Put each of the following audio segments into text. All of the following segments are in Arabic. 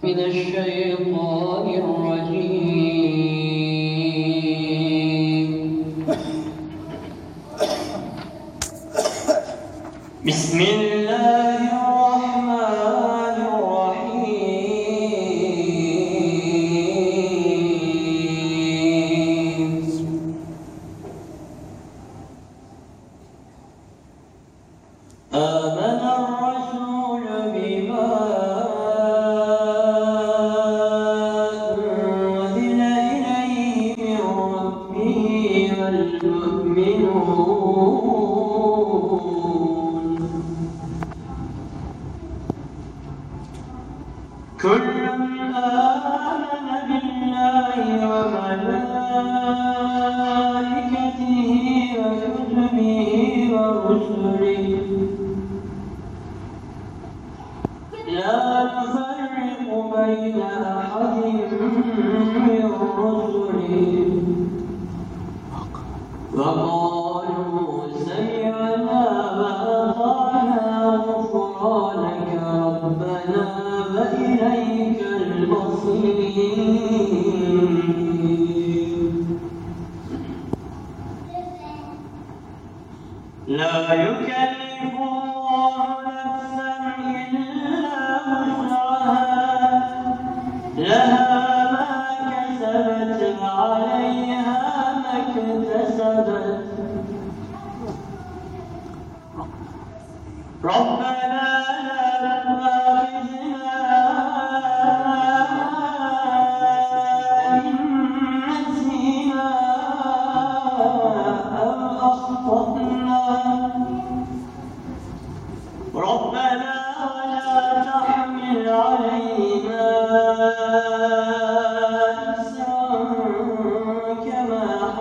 من الشيطان الرجيم. بسم الله الرحمن الرحيم. آمن الرسول بما أنزل إليه من ربه والمؤمنون كل آمن بالله وملائكته وكتبه ورسله لا نفرق بين أحد من رسله وقالوا سمعنا وأطعنا غفرانك ربنا وإليك المصير. لا يكلف الله نفسا إلا وسعها لها ما كسبت وعليها ما اكتسبت ربنا لا تؤاخذنا إن نسينا أو أخطأنا ربنا ولا تحمل علينا إصرا كما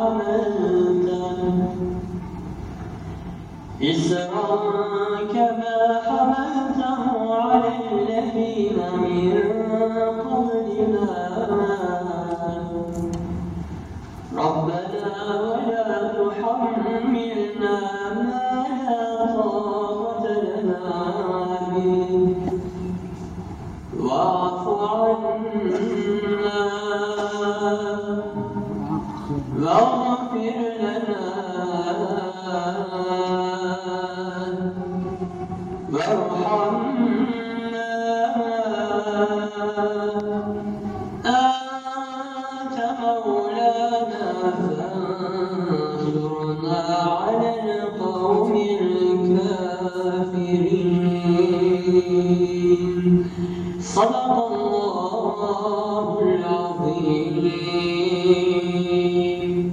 حملته على الذين من قبلنا ربنا ولا تحملنا ما لا طاقة لنا به واعف عنا واغفر لنا وارحمنا أنت مولانا فانصرنا على القوم الكافرين. صدق الله العظيم.